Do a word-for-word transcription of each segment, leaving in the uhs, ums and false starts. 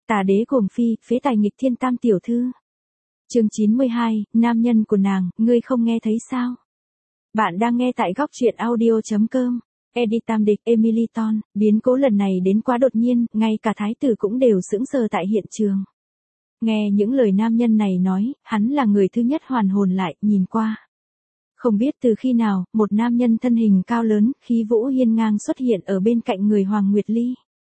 Tà đế cuồng phi, phế tài nghịch thiên tam tiểu thư. Chương chín mươi hai, nam nhân của nàng, ngươi không nghe thấy sao? Bạn đang nghe tại góc truyện audio chấm com. Edit tam địch Emily Ton, biến cố lần này đến quá đột nhiên, ngay cả thái tử cũng đều sững sờ tại hiện trường. Nghe những lời nam nhân này nói, hắn là người thứ nhất hoàn hồn lại, nhìn qua. Không biết từ khi nào, một nam nhân thân hình cao lớn, khí vũ hiên ngang xuất hiện ở bên cạnh người Hoàng Nguyệt Ly.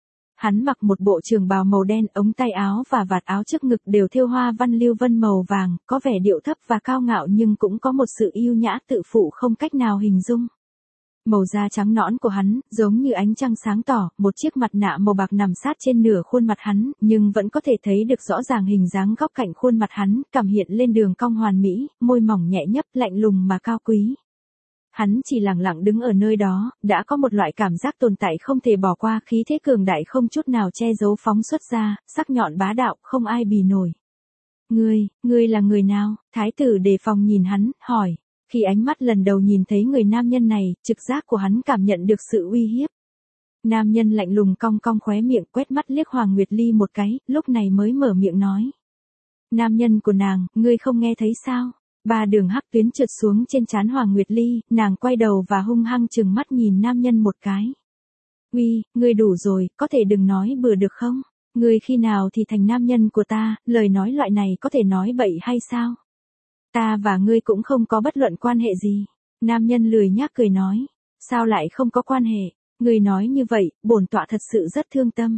Hắn mặc một bộ trường bào màu đen, ống tay áo và vạt áo trước ngực đều thêu hoa văn lưu vân màu vàng, có vẻ điệu thấp và cao ngạo nhưng cũng có một sự yêu nhã tự phụ không cách nào hình dung. Màu da trắng nõn của hắn, giống như ánh trăng sáng tỏ, một chiếc mặt nạ màu bạc nằm sát trên nửa khuôn mặt hắn, nhưng vẫn có thể thấy được rõ ràng hình dáng góc cạnh khuôn mặt hắn, cảm hiện lên đường cong hoàn mỹ, môi mỏng nhẹ nhấp, lạnh lùng mà cao quý. Hắn chỉ lặng lặng đứng ở nơi đó, đã có một loại cảm giác tồn tại không thể bỏ qua, khí thế cường đại không chút nào che giấu phóng xuất ra, sắc nhọn bá đạo, không ai bì nổi. Ngươi, ngươi là người nào? Thái tử đề phòng nhìn hắn, hỏi. Khi ánh mắt lần đầu nhìn thấy người nam nhân này, trực giác của hắn cảm nhận được sự uy hiếp. Nam nhân lạnh lùng cong cong khóe miệng, quét mắt liếc Hoàng Nguyệt Ly một cái, lúc này mới mở miệng nói. Nam nhân của nàng, ngươi không nghe thấy sao? Ba đường hắc tuyến trượt xuống trên trán Hoàng Nguyệt Ly, nàng quay đầu và hung hăng trừng mắt nhìn nam nhân một cái. Uy, ngươi đủ rồi, có thể đừng nói bừa được không? Ngươi khi nào thì thành nam nhân của ta, lời nói loại này có thể nói bậy hay sao? Ta và ngươi cũng không có bất luận quan hệ gì. Nam nhân lười nhác cười nói. Sao lại không có quan hệ? Ngươi nói như vậy, bổn tọa thật sự rất thương tâm.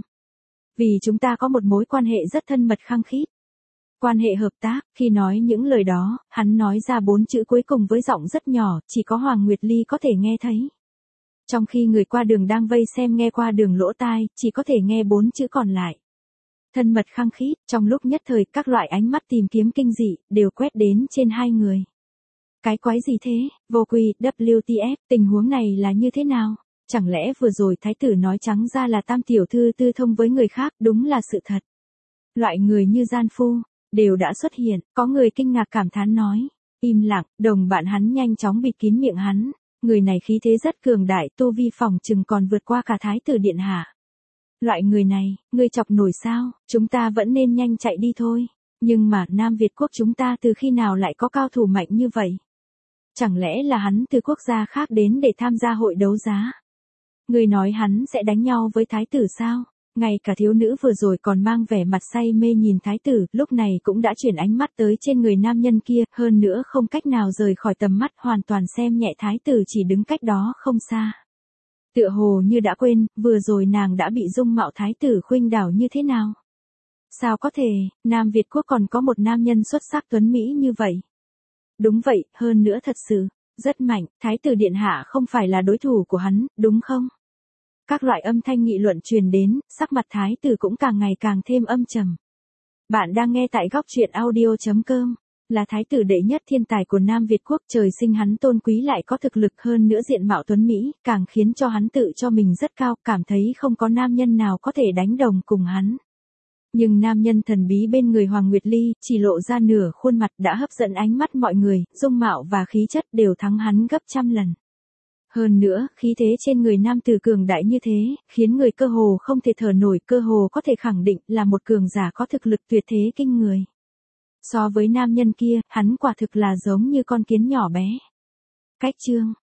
Vì chúng ta có một mối quan hệ rất thân mật khăng khít. Quan hệ hợp tác, khi nói những lời đó, hắn nói ra bốn chữ cuối cùng với giọng rất nhỏ, chỉ có Hoàng Nguyệt Ly có thể nghe thấy. Trong khi người qua đường đang vây xem nghe qua đường lỗ tai, chỉ có thể nghe bốn chữ còn lại. Thân mật khăng khít, trong lúc nhất thời các loại ánh mắt tìm kiếm kinh dị, đều quét đến trên hai người. Cái quái gì thế, vô quy, W T F, tình huống này là như thế nào? Chẳng lẽ vừa rồi thái tử nói trắng ra là tam tiểu thư tư thông với người khác, đúng là sự thật. Loại người như gian phu, đều đã xuất hiện, có người kinh ngạc cảm thán nói. Im lặng, đồng bạn hắn nhanh chóng bịt kín miệng hắn. Người này khí thế rất cường đại, tu vi phòng chừng còn vượt qua cả thái tử điện hạ. Loại người này, ngươi chọc nổi sao, chúng ta vẫn nên nhanh chạy đi thôi. Nhưng mà, Nam Việt quốc chúng ta từ khi nào lại có cao thủ mạnh như vậy? Chẳng lẽ là hắn từ quốc gia khác đến để tham gia hội đấu giá? Ngươi nói hắn sẽ đánh nhau với thái tử sao? Ngay cả thiếu nữ vừa rồi còn mang vẻ mặt say mê nhìn thái tử, lúc này cũng đã chuyển ánh mắt tới trên người nam nhân kia, hơn nữa không cách nào rời khỏi tầm mắt, hoàn toàn xem nhẹ thái tử chỉ đứng cách đó không xa. Tựa hồ như đã quên, vừa rồi nàng đã bị dung mạo thái tử khuynh đảo như thế nào? Sao có thể, Nam Việt quốc còn có một nam nhân xuất sắc tuấn Mỹ như vậy? Đúng vậy, hơn nữa thật sự, rất mạnh, thái tử điện hạ không phải là đối thủ của hắn, đúng không? Các loại âm thanh nghị luận truyền đến, sắc mặt thái tử cũng càng ngày càng thêm âm trầm. Bạn đang nghe tại góc truyện audio chấm com. Là thái tử đệ nhất thiên tài của Nam Việt quốc, trời sinh hắn tôn quý lại có thực lực, hơn nữa diện mạo tuấn Mỹ, càng khiến cho hắn tự cho mình rất cao, cảm thấy không có nam nhân nào có thể đánh đồng cùng hắn. Nhưng nam nhân thần bí bên người Hoàng Nguyệt Ly, chỉ lộ ra nửa khuôn mặt đã hấp dẫn ánh mắt mọi người, dung mạo và khí chất đều thắng hắn gấp trăm lần. Hơn nữa, khí thế trên người nam tử cường đại như thế, khiến người cơ hồ không thể thở nổi, cơ hồ có thể khẳng định là một cường giả có thực lực tuyệt thế kinh người. So với nam nhân kia, hắn quả thực là giống như con kiến nhỏ bé. Cách chương,